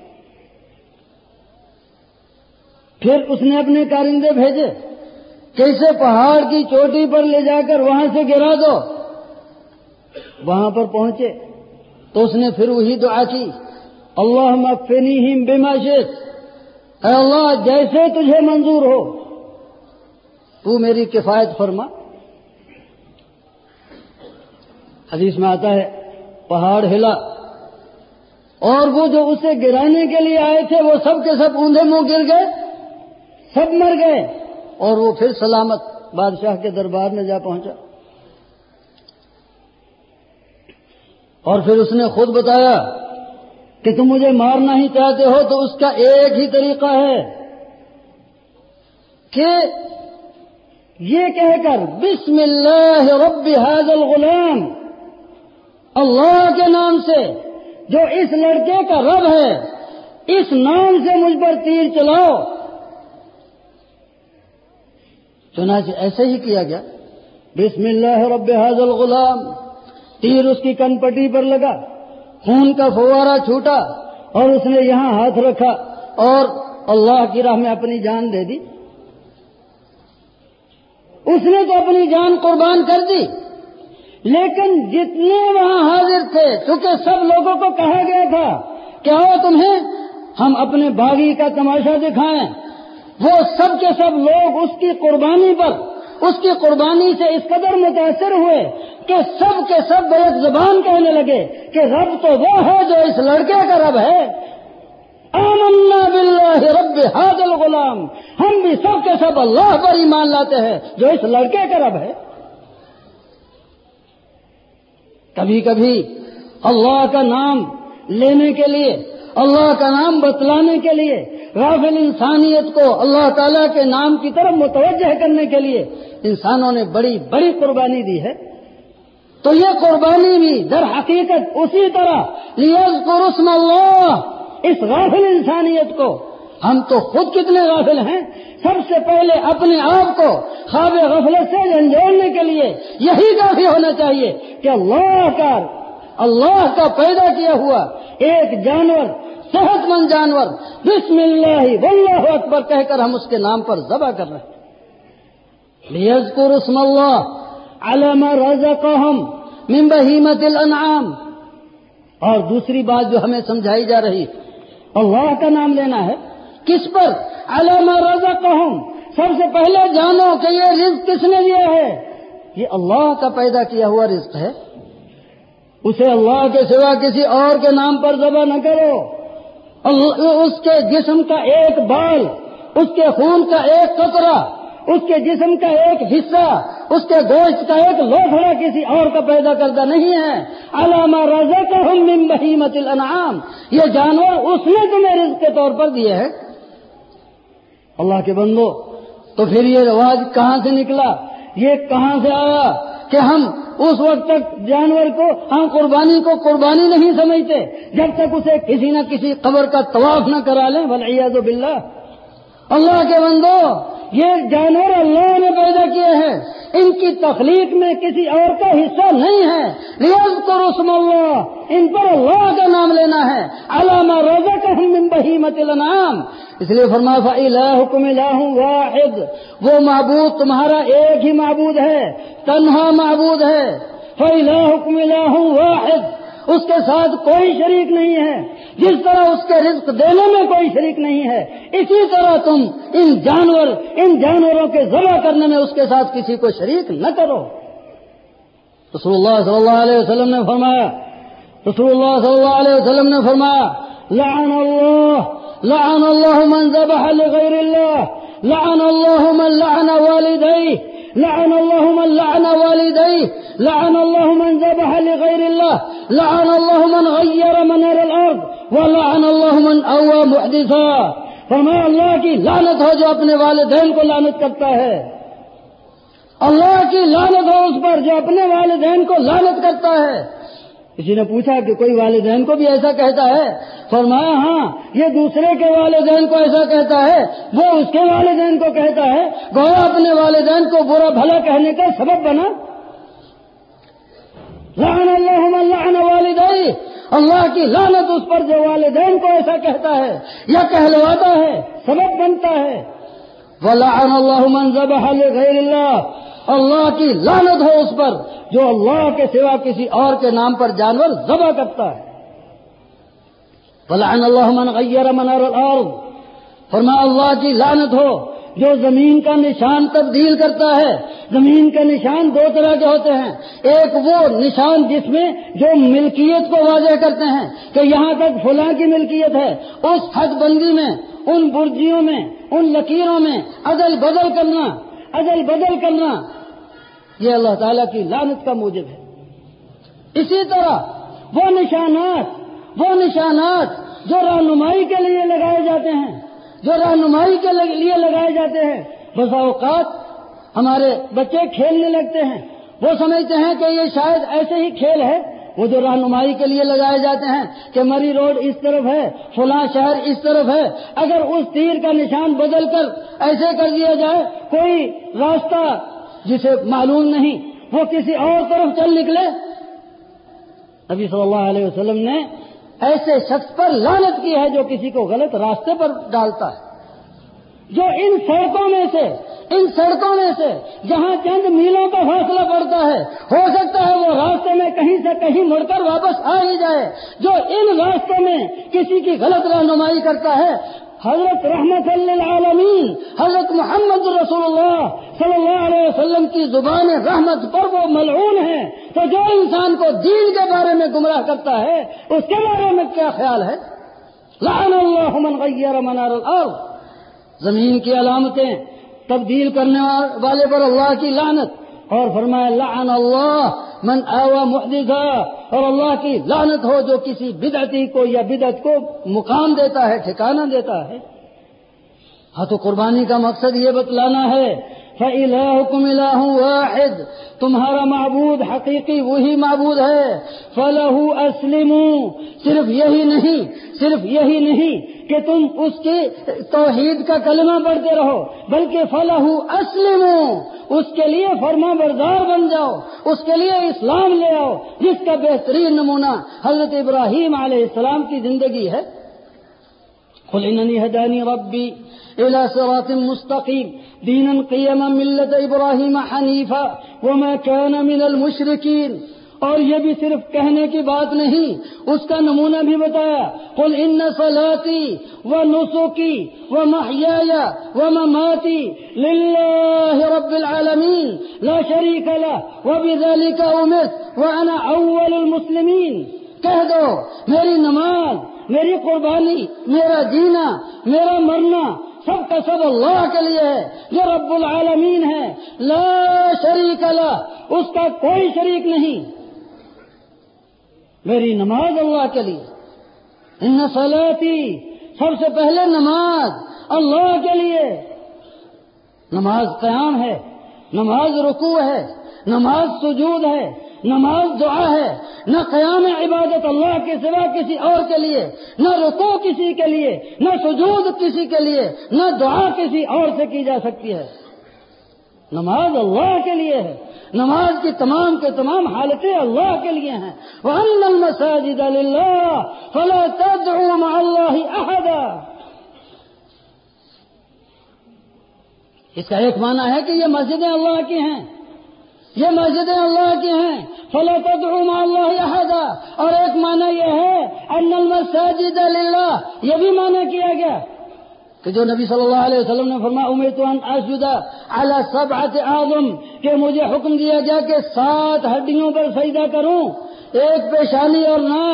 پھر اس نے اپنے کارندے بھیجے کہ اسے پہاڑ کی چوٹی پر لے جا کر وہاں سے گرا دو۔ وہاں پر پہنچے تو اس نے پھر وہی دعا کی، اللہم اکفنیہم بما شئت، اے اللہ جیسے تجھے منظور ہو تو میری کفایت فرما۔ حدیث میں آتا ہے پہاڑ ہلا اور وہ جو اسے گرانے کے لیے آئے تھے وہ سب کے سب اوندھے منہ گر گئے، سب مر گئے اور وہ پھر سلامت بادشاہ کے دربار میں جا پہنچا۔ اور پھر اس نے خود بتایا کہ تم مجھے مارنا ہی چاہتے ہو تو اس کا ایک ہی طریقہ ہے کہ یہ کہہ کر بسم اللہ رب ھذا الغلام، اللہ کے نام سے جو اس لڑکے کا رب ہے اس نام سے مجھ پر تیر چلاؤ۔ چنانچہ ایسے ہی کیا گیا، بسم اللہ رب ھذا الغلام، تیر اس کی کن پٹی پر لگا، خون کا فوارہ چھوٹا اور اس نے یہاں ہاتھ رکھا اور اللہ کی راہ میں اپنی جان دے دی۔ اس نے تو اپنی جان قربان کر دی، لیکن جتنے وہاں حاضر تھے چونکہ سب لوگوں کو کہا گیا تھا کہ آؤ تمہیں ہم اپنے باغی کا تماشا دکھائیں، وہ سب کے سب لوگ اس کی قربانی پر، اس کی قربانی سے اس قدر متاثر ہوئے کہ سب کے سب بیک زبان کہنے لگے کہ رب تو وہ ہے جو اس لڑکے کا رب ہے۔ آمنا باللہ رب ھذا الغلام، ہم بھی سب کے سب اللہ پر ایمان لاتے ہیں جو اس لڑکے کا رب ہے۔ کبھی کبھی اللہ کا نام لینے کے لیے، اللہ کا نام بتلانے کے لیے، غافل انسانیت کو اللہ تعالیٰ کے نام کی طرف متوجہ کرنے کے لیے انسانوں نے بڑی بڑی قربانی دی ہے۔ تو یہ قربانی بھی در حقیقت اسی طرح لیذکروا اسم اللہ، اس غافل انسانیت کو، ہم تو خود کتنے غافل ہیں، سب سے پہلے اپنے آپ کو خواب غفلت سے جھنجھوڑنے کے لیے یہی کافی ہونا چاہیے کہ اللہ کا اللہ کا پیدا کیا ہوا ایک جانور، صحت مند جانور، بسم اللہ واللہ اکبر کہہ کر ہم اس کے نام پر ذبح کر رہے ہیں۔ لیذکروا اسم اللہ علی ما رزقہم من بہیمۃ الانعام۔ اور دوسری بات جو ہمیں سمجھائی جا رہی، اللہ کا نام لینا ہے کس پر؟ علی ما رزقہم، سب سے پہلے جانو کہ یہ رزق کس نے دیا ہے، یہ اللہ کا پیدا کیا ہوا رزق ہے، اسے اللہ کے سوا کسی اور کے نام پر ذبح نہ کرو۔ اس کے جسم کا ایک بال، اس کے خون کا ایک قطرہ، اس کے جسم کا ایک حصہ، اس کے گوشت کا ایک لوتھڑا کسی اور کا پیدا کردہ نہیں ہے۔ علی ما رزقہم من بہیمۃ الانعام، یہ جانور اس نے تمہیں رزق کے طور پر دیے ہیں۔ اللہ کے بندو، تو پھر یہ رواج کہاں سے نکلا، یہ کہاں سے آیا کہ ہم اس وقت تک جانور کو، ہم قربانی کو قربانی نہیں سمجھتے جب تک اسے کسی نہ کسی قبر کا طواف نہ کرا لیں، والعیاذ باللہ۔ اللہ کے بندو، یہ جانور اللہ نے پیدا کیے ہیں، ان کی تخلیق میں کسی اور کا حصہ نہیں ہے۔ لیذکروا اسم اللہ، ان پر اللہ کا نام لینا ہے، علی ما رزقہم من بہیمۃ الانعام۔ اس لیے فرمایا فإلہکم الہ واحد، وہ معبود تمہارا ایک ہی معبود ہے، تنہا معبود ہے۔ فإلہکم الہ واحد، اس کے ساتھ کوئی شریک نہیں ہے، جس طرح اس کے رزق دینے میں کوئی شریک نہیں ہے، اسی طرح تم ان جانور ان جانوروں کے ذبح کرنے میں اس کے ساتھ کسی کو شریک نہ کرو۔ رسول اللہ صلی اللہ علیہ وسلم نے فرمایا رسول اللہ صلی اللہ علیہ وسلم نے فرمایا لعن اللہ لعن اللہ من ذبح لغیر اللہ، لعن اللہ من لعن والدیہ، لعن اللہ من لعن والدیہ، لعن اللہ من ذبح لغیر اللہ، لعن اللہ من غیر منار الارض، ولعن اللہ من اوى محدثا۔ فرمایا اللہ کی لعنت ہو جو اپنے والدین کو لعنت کرتا ہے، اللہ کی لعنت ہو اس پر جو اپنے والدین کو لعنت کرتا ہے۔ کسی نے پوچھا کہ کوئی والدین کو بھی ایسا کہتا ہے؟ فرمایا ہاں، یہ دوسرے کے والدین کو ایسا کہتا ہے، وہ اس کے والدین کو کہتا ہے، گویا اپنے والدین کو برا بھلا کہنے کا سبب بنا۔ لعن اللہ من لعن والدیہ، اللہ کی لعنت اس پر جو والدین کو ایسا کہتا ہے یا کہلواتا ہے، سبب بنتا ہے۔ وَلَعَنَ اللَّهُ مَنْ ذَبَحَ لِغَيْرِ اللَّهِ، اللہ کی لعنت ہو اس پر جو اللہ کے سوا کسی اور کے نام پر جانور ذبح کرتا ہے۔ وَلَعَنَ اللَّهُ مَنْ غَيَّرَ مَنَارَ الْأَرْضِ، فرمایا اللہ کی لعنت ہو جو زمین کا نشان تبدیل کرتا ہے۔ زمین کے نشان دو طرح کے ہوتے ہیں، ایک وہ نشان جس میں جو ملکیت کو واضح کرتے ہیں کہ یہاں تک فلاں کی ملکیت ہے، اس حد بندی میں، ان برجیوں میں، ان لکیروں میں عدل بدل کرنا عدل بدل کرنا یہ اللہ تعالیٰ کی لعنت کا موجب ہے۔ اسی طرح وہ نشانات وہ نشانات جو رہنمائی کے لیے لگائے جاتے ہیں جو رہنمائی کے لیے لگائے جاتے ہیں بسا اوقات ہمارے بچے کھیلنے لگتے ہیں، وہ سمجھتے ہیں کہ یہ شاید ایسے ہی کھیل ہے، وہ جو رہنمائی کے لیے لگائے جاتے ہیں کہ مری روڈ اس طرف ہے، فلاں شہر اس طرف ہے، اگر اس تیر کا نشان بدل کر ایسے کر دیا جائے، کوئی راستہ جسے معلوم نہیں وہ کسی اور طرف چل نکلے، نبی صلی اللہ علیہ وسلم نے ایسے شخص پر لعنت کی ہے جو کسی کو غلط راستے پر ڈالتا ہے۔ جو ان سڑکوں میں سے ان سڑکوں میں سے جہاں چند میلوں کا فاصلہ پڑتا ہے، ہو سکتا ہے وہ راستے میں کہیں سے کہیں مڑ کر واپس آ ہی جائے، جو ان راستوں میں کسی کی غلط رہنمائی کرتا ہے، حضرت رحمت للعالمین حضرت محمد رسول اللہ صلی اللہ علیہ وسلم کی زبان رحمت پر وہ ملعون ہے۔ تو جو انسان کو دین کے بارے میں گمراہ کرتا ہے اس کے بارے میں کیا خیال ہے؟ لعن اللہ من غیر منار الارض، زمین کی علامتیں تبدیل کرنے والے پر اللہ کی لعنت، اور فرمایا لعن اللہ من آوى محدثا، اور اللہ کی لعنت ہو جو کسی بدعتی کو یا بدعت کو مقام دیتا ہے، ٹھکانہ دیتا ہے۔ ہاں تو قربانی کا مقصد یہ بتلانا ہے فَإِلَٰهُكُمْ إِلَٰهٌ وَاحِدٌ، تمہارا معبود حقیقی وہی معبود ہے، فَلَهُ أَسْلِمُوا، صرف یہی نہیں صرف یہی نہیں کہ تم اس کی توحید کا کلمہ پڑھتے رہو، بلکہ فَلَهُ أَسْلِمُوا، اس کے لیے فرما بردار بن جاؤ، اس کے لیے اسلام لے آؤ، جس کا بہترین نمونہ حضرت ابراہیم علیہ السلام کی زندگی ہے۔ قُلْ إِنَّنِي هَدَانِي رَبِّي إِلَىٰ صِرَاطٍ مُّسْتَقِيمٍ دِينًا قِيَمًا مِّلَّةَ إِبْرَاهِيمَ حَنِيفًا وَمَا كَانَ مِنَ الْمُشْرِكِينَ، اور یہ بھی صرف کہنے کی بات نہیں، اس کا نمونہ بھی بتایا۔ قُلْ إِنَّ صَلَاتِي وَنُسُكِي وَمَحْيَايَ وَمَمَاتِي لِلَّهِ رَبِّ الْعَالَمِينَ لَا شَرِيكَ لَهُ وَبِذَلِكَ أُمِرْتُ وَأَنَا أَوَّلُ الْمُسْلِمِينَ، کہہ دو میری نماز، میری قربانی، میرا جینا، میرا مرنا سب کا سب اللہ کے لیے ہے جو رب العالمین ہے، لا شریک لہ، اس کا کوئی شریک نہیں، میری نماز اللہ کے لیے۔ ان صلاتی، سب سے پہلے نماز اللہ کے لیے، نماز قیام ہے، نماز رکوع ہے، نماز سجود ہے، نماز دعا ہے، نہ قیام عبادت اللہ کے سوا کسی اور کے لیے، نہ رکوع کسی کے لیے، نہ سجود کسی کے لیے، نہ دعا کسی اور سے کی جا سکتی ہے، نماز اللہ کے لیے ہے، نماز کی تمام کے تمام حالتیں اللہ کے لیے ہیں۔ وَأَنَّ الْمَسَاجِدَ لِلَّهِ فَلَا تَدْعُوا مَعَ اللَّهِ أَحَدًا، اس کا ایک معنی ہے کہ یہ مسجدیں اللہ کی ہیں، یہ مسجدیں اللہ کی ہیں، فَلَا تَدْعُوا مَعَ اللَّهِ أَحَدًا، اور ایک معنی یہ ہے أَنَّ الْمَسَاجِدَ لِلَّهِ، یہ بھی معنی کیا گیا کہ جو نبی صلی اللہ علیہ وسلم نے فرمایا اُمِرْتُ أَنْ أَسْجُدَ عَلَى سَبْعَةِ أَعْظُمٍ، کہ مجھے حکم دیا گیا کہ سات ہڈیوں پر سجدہ کروں، ایک پیشانی اور ناک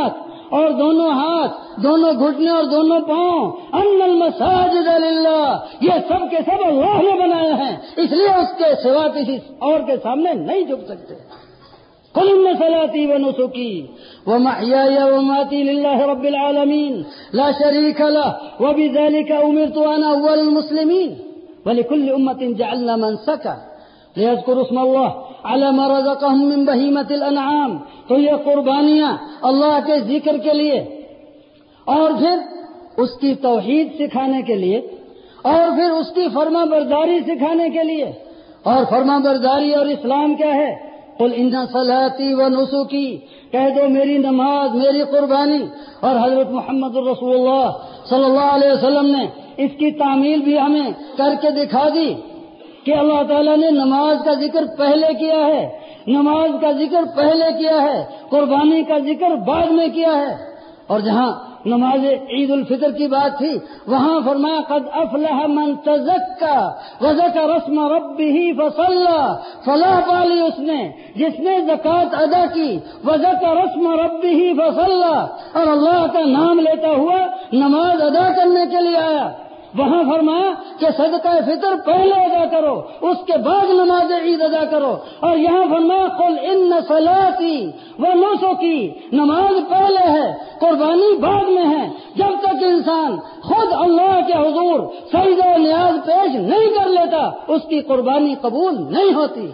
اور دونوں ہاتھ، دونوں گھٹنے اور دونوں پاؤں، ان المساجد للہ، یہ سب کے سب اللہ نے بنائے ہیں، اس لیے اس کے سوا کسی اور کے سامنے نہیں جھک سکتے۔ قل ان صلاتي ونسكي ومحياي ومماتي لله رب العالمين لا شريك له وبذلك امرت وانا اول المسلمين ولكل امه جعلنا منسكا ليذكروا اسم الله على ما رزقهم من بهيمة الانعام۔ تو یہ قربانیاں اللہ کے ذکر کے لیے، اور پھر اس کی توحید سکھانے کے لیے، اور پھر اس کی فرما برداری سکھانے کے لیے۔ اور فرما برداری اور اسلام کیا ہے؟ قل ان صلاتی و نسکی، کہہ دو میری نماز، میری قربانی۔ اور حضرت محمد الرسول اللہ صلی اللہ علیہ وسلم نے اس کی تعمیل بھی ہمیں کر کے دکھا دی کہ اللہ تعالیٰ نے نماز کا ذکر پہلے کیا ہے، نماز کا ذکر پہلے کیا ہے، قربانی کا ذکر بعد میں کیا ہے۔ اور جہاں نماز عید الفطر کی بات تھی وہاں فرمایا قد افلح من تزکا وذکر اسم ربہ فصلی، فلاح پالی اس نے جس نے زکوٰۃ ادا کی، وذکر اسم ربہ فصلی، اور اللہ کا نام لیتا ہوا نماز ادا کرنے کے لیے آیا۔ وہاں فرمایا کہ صدقہ فطر پہلے ادا کرو، اس کے بعد نماز عید ادا کرو۔ اور یہاں فرمایا قل ان صلاتی و نسکی، نماز پہلے ہے، قربانی بعد میں ہے۔ جب تک انسان خود اللہ کے حضور سجدہ و نیاز پیش نہیں کر لیتا اس کی قربانی قبول نہیں ہوتی۔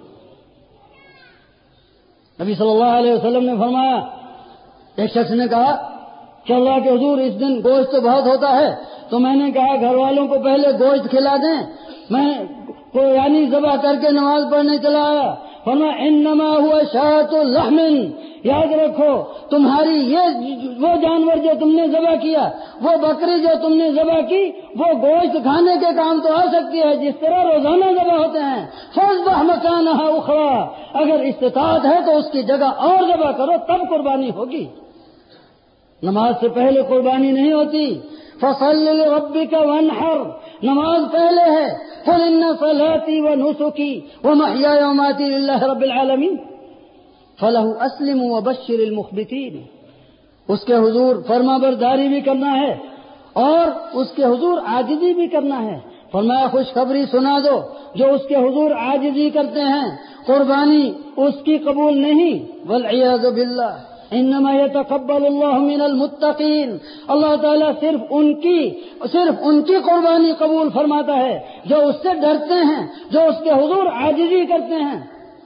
نبی صلی اللہ علیہ وسلم نے فرمایا، ایک شخص نے کہا کہ اللہ کے حضور اس دن گوشت تو بہت ہوتا ہے، تو میں نے کہا گھر والوں کو پہلے گوشت کھلا دیں، میں یعنی ذبح کر کے نماز پڑھنے چلا آیا۔ فرمایا انما ہوا شاۃ لحم، یاد رکھو تمہاری یہ وہ جانور جو تم نے ذبح کیا، وہ بکری جو تم نے ذبح کی، وہ گوشت کھانے کے کام تو آ سکتی ہے جس طرح روزانہ ذبح ہوتے ہیں۔ فاذبح مکانہا اخری، اگر استطاعت ہے تو اس کی جگہ اور ذبح کرو، تب قربانی ہوگی۔ نماز سے پہلے قربانی نہیں ہوتی۔ فصل لربک وانحر، نماز پہلے ہے۔ قل ان صلاتی و نسکی ومحیای ومماتی للہ رب العالمین فلہ اسلم وبشر المخبتین، اس کے حضور فرما برداری بھی کرنا ہے اور اس کے حضور عاجزی بھی کرنا ہے۔ فرمایا خوشخبری سنا دو جو اس کے حضور عاجزی کرتے ہیں، قربانی اس کی قبول نہیں۔ والعیاذ باللہ، انما یتقبل اللہ من المتقین، اللہ تعالیٰ صرف ان کی صرف ان کی قربانی قبول فرماتا ہے جو اس سے ڈرتے ہیں، جو اس کے حضور عاجزی کرتے ہیں۔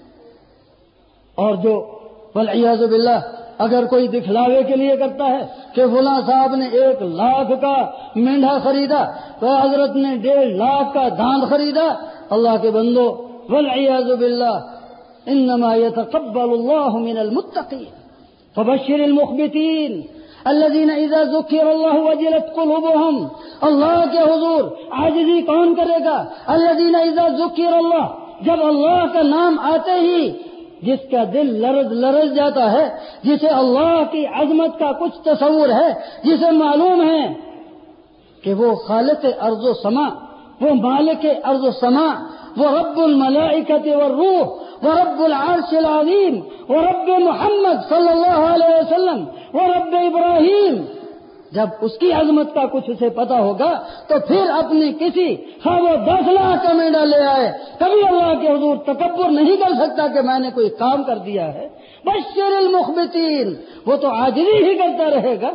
اور جو والعیاذ باللہ اگر کوئی دکھلاوے کے لیے کرتا ہے کہ فلاں صاحب نے ایک لاکھ کا مینڈھا خریدا تو حضرت نے ڈیڑھ لاکھ کا داند خریدا، اللہ کے بندو والعیاذ باللہ، انما یتقبل اللہ من المتقین فبشر المخبتین الذین اذا ذکر اللہ وجلت قلوبہم، اللہ کے حضور عاجزی کون کرے گا؟ الذین اذا ذکر اللہ، جب اللہ کا نام آتے ہی جس کا دل لرز لرز جاتا ہے، جسے اللہ کی عظمت کا کچھ تصور ہے، جسے معلوم ہے کہ وہ خالق ارض و سما، وہ مالک ارض و سما، وہ رب الملائکۃ والروح، وہ رب العرش العظیم، وہ رب محمد صلی اللہ علیہ وسلم، وہ رب ابراہیم، جب اس کی عظمت کا کچھ اسے پتا ہوگا تو پھر اپنی کسی خواہ وہ دس لاکھ کا مینڈا لے آئے، کبھی اللہ کے حضور تکبر نہیں کر سکتا کہ میں نے کوئی کام کر دیا ہے۔ بشر المخبتین، وہ تو عاجزی ہی کرتا رہے گا۔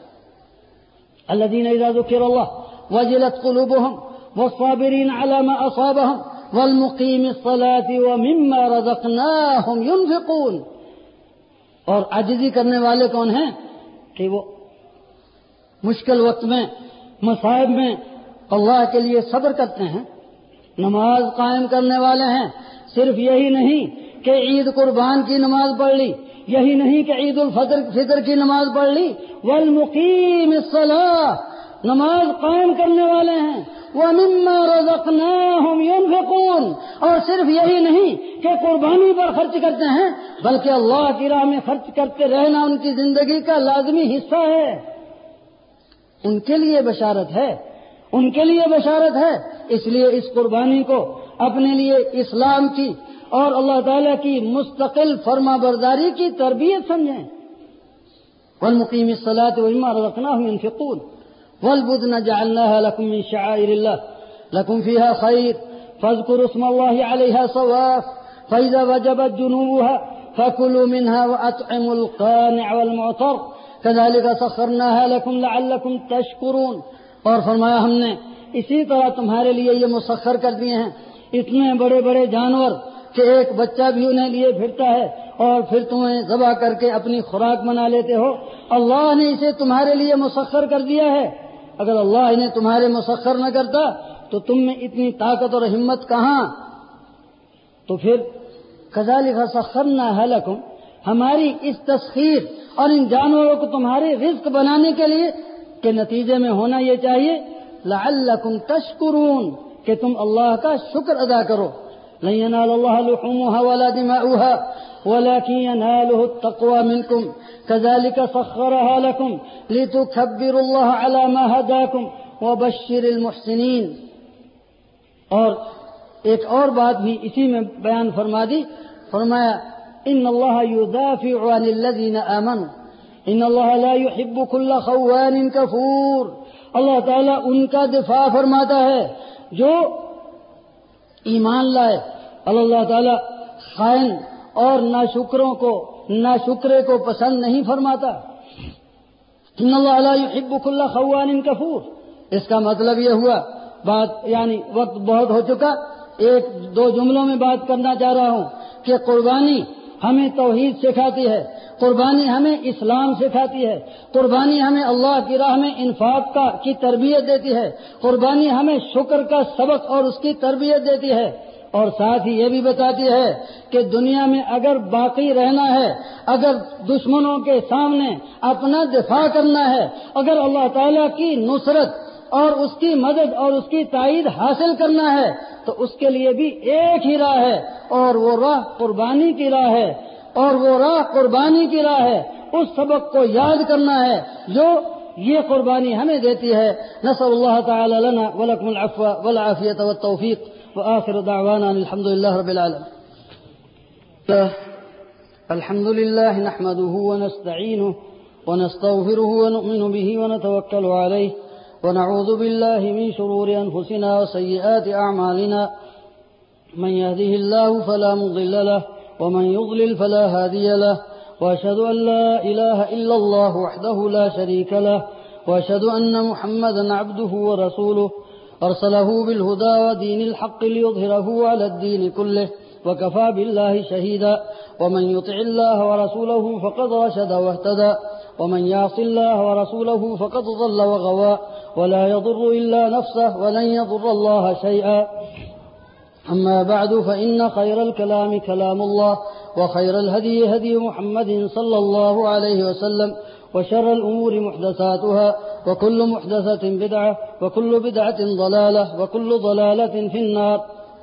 الذین اذا ذکر اللہ وجلت قلوبہم والصابرین علی ما اصابہم والمقیم الصلاة ومما رزقناہم ينفقون، اور عاجزی کرنے والے کون ہیں؟ کہ وہ مشکل وقت میں، مصائب میں اللہ کے لیے صبر کرتے ہیں، نماز قائم کرنے والے ہیں۔ صرف یہی نہیں کہ عید قربان کی نماز پڑھ لی، یہی نہیں کہ عید الفطر فطر کی نماز پڑھ لی، والمقیم الصلاۃ، نماز قائم کرنے والے ہیں، وَمِمَّا رَزَقْنَاهُمْ يُنْفِقُونَ، اور صرف یہی نہیں کہ قربانی پر خرچ کرتے ہیں بلکہ اللہ کی راہ میں خرچ کرتے رہنا ان کی زندگی کا لازمی حصہ ہے۔ ان کے لیے بشارت ہے، ان کے لیے بشارت ہے۔ اس لیے اس قربانی کو اپنے لیے اسلام کی اور اللہ تعالیٰ کی مستقل فرما برداری کی تربیت سمجھیں۔ والمقيم الصلاة ومما رزقناهم ينفقون والبدن جعلناها لكم من شعائر الله لكم فيها خير فاذكروا اسم الله عليها صواف فإذا وجبت جنوبها فكلوا منها وأطعموا القانع والمعتر كذلك سخرناها لكم لعلكم تشكرون. اور فرمایا ہم نے اسی طرح تمہارے لیے یہ مسخر کر دیے ہیں اتنے بڑے بڑے جانور کہ ایک بچہ بھی انہیں لیے پھرتا ہے اور پھر تمہیں ذبح کر کے اپنی خوراک بنا لیتے ہو. اللہ نے اسے تمہارے لیے مسخر کر دیا ہے. اگر اللہ انہیں تمہارے مسخر نہ کرتا تو تم میں اتنی طاقت اور ہمت کہاں. تو پھر کذالک سخرناها لکم، ہماری اس تسخیر اور ان جانوروں کو تمہارے رزق بنانے کے لیے کے نتیجے میں ہونا یہ چاہیے لعلکم تشکرون، کہ تم اللہ کا شکر ادا کرو. لن ينال الله لحومها ولا دماؤها ولكن يناله التقوى منكم كذلك سخرها لكم لتكبروا الله على ما هداكم وبشر المحسنين. اور ایک اور بات بھی اسی میں بیان فرما دی. فرمایا ان اللہ يدافع عن الذين آمنوا ان اللہ لا يحب كل خوان كفور. اللہ تعالیٰ ان کا دفاع فرماتا ہے جو ایمان لائے. اللہ تعالیٰ خائن اور ناشکروں کو ناشکرے کو پسند نہیں فرماتا. ان اللہ لا يحب كل خوان كفور. اس کا مطلب یہ ہوا بات یعنی وقت بہت ہو چکا، ایک دو جملوں میں بات کرنا چاہ رہا ہوں کہ قربانی ہمیں توحید سکھاتی ہے، قربانی ہمیں اسلام سکھاتی ہے، قربانی ہمیں اللہ کی راہ میں انفاق کا کی تربیت دیتی ہے، قربانی ہمیں شکر کا سبق اور اس کی تربیت دیتی ہے، اور ساتھ ہی یہ بھی بتاتی ہے کہ دنیا میں اگر باقی رہنا ہے، اگر دشمنوں کے سامنے اپنا دفاع کرنا ہے، اگر اللہ تعالیٰ کی نصرت اور اس کی مدد اور اس کی تائید حاصل کرنا ہے تو اس کے لیے بھی ایک ہی راہ ہے، اور وہ راہ قربانی کی راہ ہے، اور وہ راہ قربانی کی راہ ہے. اس سبق کو یاد کرنا ہے جو یہ قربانی ہمیں دیتی ہے. نسأل اللہ تعالی لنا ولکم العفو والعافیۃ والتوفیق وآخر دعوانا الحمد للہ رب العالمین. الحمد للہ نحمده ونستعینه ونستغفره ونؤمن به ونتوکل علیہ ونعوذ بالله من شرور أنفسنا وسيئات أعمالنا من يهده الله فلا مضل له ومن يضلل فلا هادي له وأشهد أن لا إله إلا الله وحده لا شريك له وأشهد أن محمدا عبده ورسوله أرسله بالهدى ودين الحق ليظهره على الدين كله وكفى بالله شهيدا. ومن يطع الله ورسوله فقد رشد واهتدى ومن يعص الله ورسوله فقد ضل وغوى ولا يضر إلا نفسه ولن يضر الله شيئا. أما بعد فإن خير الكلام كلام الله وخير الهدي هدي محمد صلى الله عليه وسلم وشر الأمور محدثاتها وكل محدثة بدعة وكل بدعة ضلالة وكل ضلالة في النار.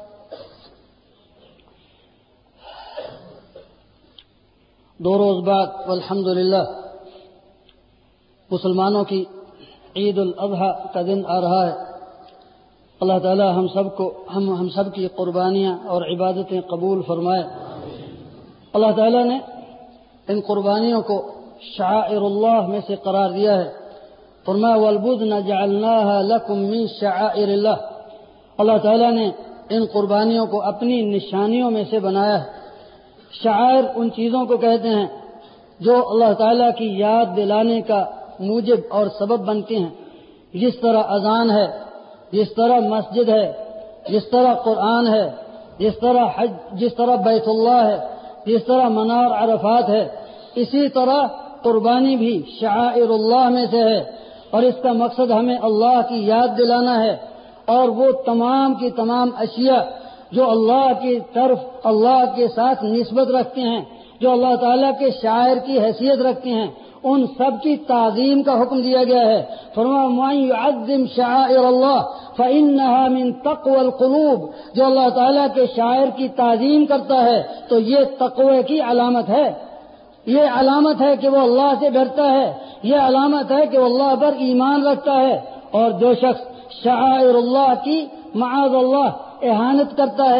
دو روز بعد والحمدللہ مسلمانوں کی عید الاضحیٰ کا دن آ رہا ہے. اللہ تعالی ہم سب کو ہم ہم سب کی قربانیاں اور عبادتیں قبول فرمائے. اللہ تعالی نے ان قربانیوں کو شعائر اللہ میں سے قرار دیا ہے. فرمایا والبدن جعلناها لكم من شعائر اللہ. اللہ تعالی نے ان قربانیوں کو اپنی نشانیوں میں سے بنایا ہے. شعائر ان چیزوں کو کہتے ہیں جو اللہ تعالیٰ کی یاد دلانے کا موجب اور سبب بنتی ہیں. جس طرح اذان ہے، جس طرح مسجد ہے، جس طرح قرآن ہے، جس طرح حج، جس طرح بیت اللہ ہے، جس طرح منار عرفات ہے، اسی طرح قربانی بھی شعائر اللہ میں سے ہے. اور اس کا مقصد ہمیں اللہ کی یاد دلانا ہے، اور وہ تمام کی تمام اشیاء جو اللہ کی طرف اللہ کے ساتھ نسبت رکھتے ہیں، جو اللہ تعالیٰ کے شاعر کی حیثیت رکھتے ہیں، ان سب کی تعظیم کا حکم دیا گیا ہے. فرمایا من یعظم شعائر اللہ فإنها من تقوى القلوب. جو اللہ تعالیٰ کے شاعر کی تعظیم کرتا ہے تو یہ تقوی کی علامت ہے. یہ علامت ہے کہ وہ اللہ سے ڈرتا ہے، یہ علامت ہے کہ وہ اللہ پر ایمان رکھتا ہے. اور جو شخص شعائر اللہ کی معاذ اللہ اہانت کرتا ہے،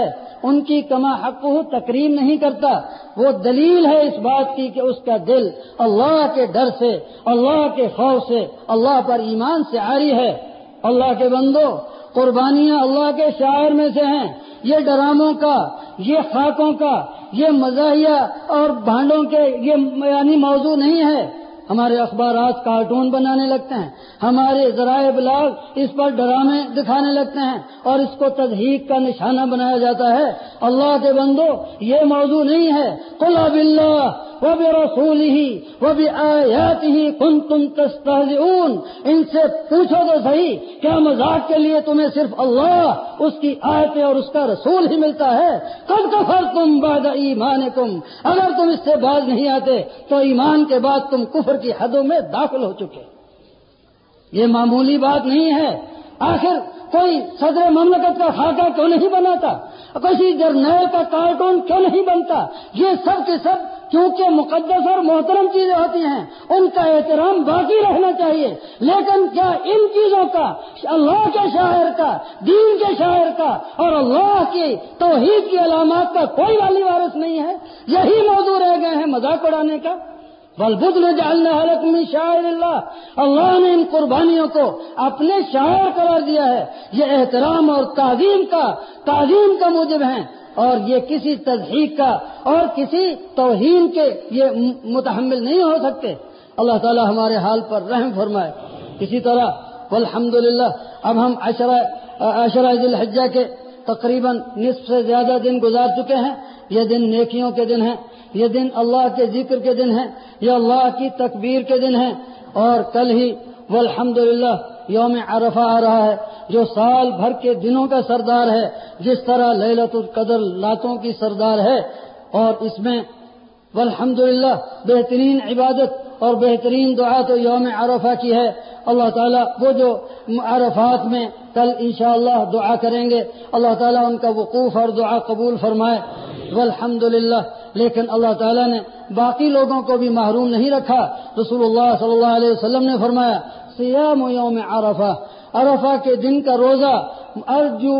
ان کی کما حق تکریم نہیں کرتا، وہ دلیل ہے اس بات کی کہ اس کا دل اللہ کے ڈر سے، اللہ کے خوف سے، اللہ پر ایمان سے عاری ہے۔ اللہ کے بندو، قربانیاں اللہ کے شاعر میں سے ہیں، یہ ڈراموں کا، یہ خاکوں کا، یہ مزاحیہ اور بھانڈوں کے یہ یعنی موضوع نہیں ہے۔ ہمارے اخبارات کارٹون بنانے لگتے ہیں، ہمارے ذرائع ابلاغ اس پر ڈرامے دکھانے لگتے ہیں اور اس کو تضحیک کا نشانہ بنایا جاتا ہے۔ اللہ کے بندو، یہ موضوع نہیں ہے۔ قل باللہ وبرسولہ وبآیاتہ کنتم تستہزئون، ان سے پوچھو تو صحیح، کیا مذاق کے لیے تمہیں صرف اللہ، اس کی آیتیں اور اس کا رسول ہی ملتا ہے؟ قد کفرتم بعد ایمانکم، اگر تم اس سے باز نہیں آتے تو ایمان کے بعد تم کفر کی حدوں میں داخل ہو چکے۔ یہ معمولی بات نہیں ہے۔ آخر کوئی صدر مملکت کا خاکہ کیوں نہیں بناتا؟ کسی جرنیل کا کارٹون کیوں نہیں بنتا؟ یہ سب کے سب کیونکہ مقدس اور محترم چیزیں ہوتی ہیں، ان کا احترام باقی رہنا چاہیے۔ لیکن کیا ان چیزوں کا، اللہ کے شاعر کا، دین کے شاعر کا اور اللہ کی توحید کی علامات کا کوئی والی وارث نہیں ہے؟ یہی موضوع رہ گئے ہیں مذاق اڑانے کا۔ والبدن جعلناها لكم من شعائر اللہ، اللہ نے ان قربانیوں کو اپنے شاعر قرار دیا ہے۔ یہ احترام اور تعظیم کا تعظیم کا موجب ہیں اور یہ کسی تضحیک کا اور کسی توہین کے یہ متحمل نہیں ہو سکتے۔ اللہ تعالی ہمارے حال پر رحم فرمائے۔ اسی طرح والحمدللہ اب ہم عشرہ عشرہ ذی الحجہ کے تقریباً نصف سے زیادہ دن گزار چکے ہیں۔ یہ دن نیکیوں کے دن ہیں، یہ دن اللہ کے ذکر کے دن ہیں، یہ اللہ کی تکبیر کے دن ہیں، اور کل ہی والحمدللہ یوم عرفہ آ رہا ہے جو سال بھر کے دنوں کا سردار ہے، جس طرح لیلۃ القدر راتوں کی سردار ہے۔ اور اس میں والحمدللہ بہترین عبادت اور بہترین دعا تو یوم عرفہ کی ہے۔ اللہ تعالیٰ وہ جو عرفات میں کل انشاءاللہ دعا کریں گے، اللہ تعالیٰ ان کا وقوف اور دعا قبول فرمائے والحمدللہ۔ لیکن اللہ تعالیٰ نے باقی لوگوں کو بھی محروم نہیں رکھا۔ رسول اللہ صلی اللہ علیہ وسلم نے فرمایا صیام یوم عرفہ، عرفہ کے دن کا روزہ، ارجو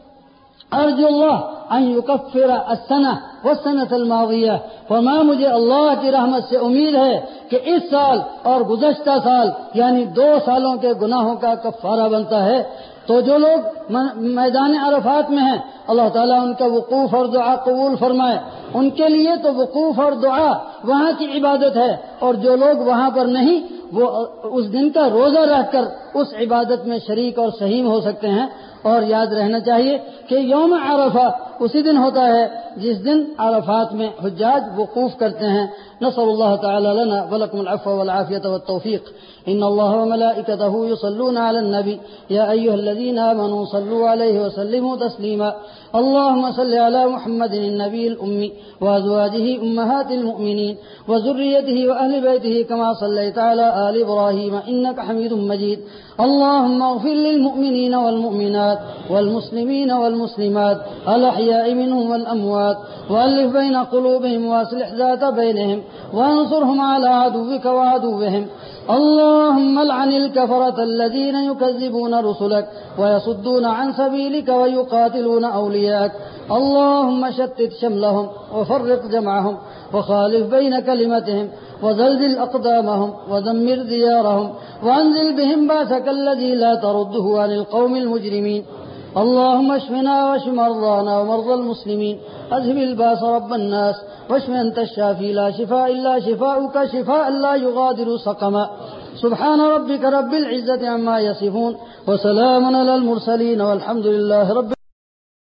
ارجو اللہ ان یکفر السنہ والسنۃ الماضیہ، فرمایا مجھے اللہ کی رحمت سے امید ہے کہ اس سال اور گزشتہ سال یعنی دو سالوں کے گناہوں کا کفارہ بنتا ہے۔ تو جو لوگ میدان عرفات میں ہیں اللہ تعالیٰ ان کا وقوف اور دعا قبول فرمائے۔ ان کے لیے تو وقوف اور دعا وہاں کی عبادت ہے، اور جو لوگ وہاں پر نہیں وہ اس دن کا روزہ رکھ کر اس عبادت میں شریک اور سہیم ہو سکتے ہیں۔ اور یاد رہنا چاہیے کہ یوم عرفہ اسی دن ہوتا ہے جس دن عرفات میں حجاج وقوف کرتے ہیں۔ نسأل اللہ تعالی لنا ولکم العفو والعافیة والتوفیق۔ ان اللہ وملائکته یصلون علی النبی یا ایها الذین آمنوا صلوا علیہ وسلموا تسلیما۔ اللهم صل على محمد النبي الأمي وأزواجه أمهات المؤمنين وذريته وأهل بيته كما صليت على آل إبراهيم إنك حميد مجيد۔ اللهم اغفر للمؤمنين والمؤمنات والمسلمين والمسلمات الأحياء منهم والأموات وألف بين قلوبهم وأصلح ذات بينهم وانصرهم على عدوك وعدوهم۔ اللهم العن الكفرة الذين يكذبون رسلك ويصدون عن سبيلك ويقاتلون أولياءك۔ اللهم شتت شملهم وفرق جمعهم وخالف بين كلمتهم وزلزل أقدامهم ودمر ديارهم وأنزل بهم بأسك الذي لا ترده عن القوم المجرمين۔ اللهم اشفنا واشف مرضانا ومرضى المسلمين، اذهب الباس رب الناس واشف أنت الشافي لا شفاء إلا شفاؤك شفاء لا يغادر سقما۔ سبحان ربك رب العزة عما يصفون وسلام على المرسلين والحمد لله رب